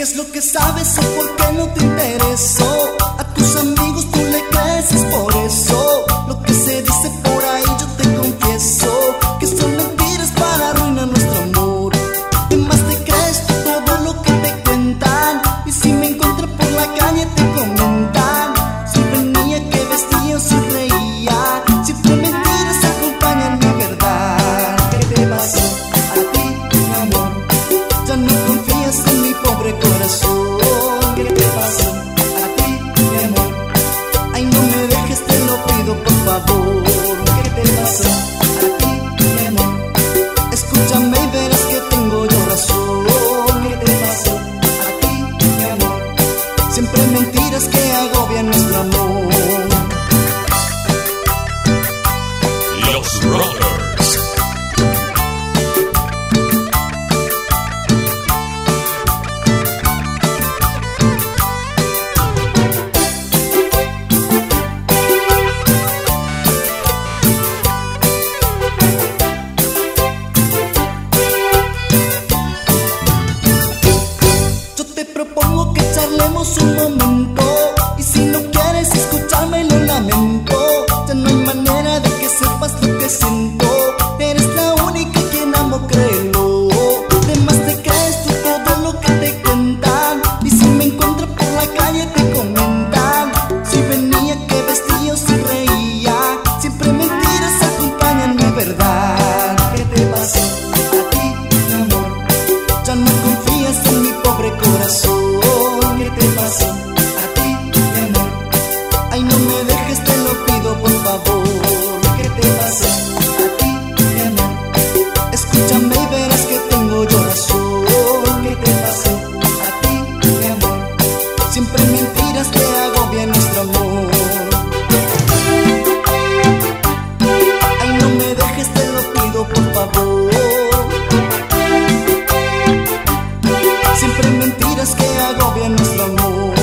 ¿Qué es lo que sabes o por qué no te interesó? A tus amigos tú le crees, es por eso. Lo que se dice por ahí yo te confieso que son mentiras para arruinar nuestro amor. ¿Qué más te crees tú todo lo que te cuentan? Y si me encuentro por la calle te comentan. Si venía, que vestía o si reía, siempre mentiras acompañan mi verdad. ¿Qué te pasó a ti, mi amor? Ya no confías en mi pobre corazón. ¿Qué te pasó a ti, mi amor? Ay, no me dejes, te lo pido por favor. ¿Qué te pasó a ti, mi amor? Escúchame y verás que tengo yo razón. ¿Qué te pasó a ti, mi amor? Siempre mentiras que agobian nuestro amor. Los Brothers. Propongo que charlemos un momento, y si no quieres escucharme lo lamento. Ya no hay manera de que sepas lo que siento. Eres la única quien amo, créelo. Además te crees tú todo lo que te cuentan, y si me encuentro por la calle te comentan. Si venía, que vestía o si reía, siempre mentiras acompañan mi verdad. ¿Qué te pasó a ti, mi amor? Ya no confías en mi pobre corazón. ¿Qué te pasó a ti, mi amor? Ay, no me dejes, te lo pido por favor. ¿Qué te pasó a ti, mi amor? Escúchame y verás que tengo yo razón. ¿Qué te pasó a ti, mi amor? Siempre mentiras que agobian nuestro amor. Ay, no me dejes, te lo pido por favor. Siempre mentiras que agobian nuestro amor.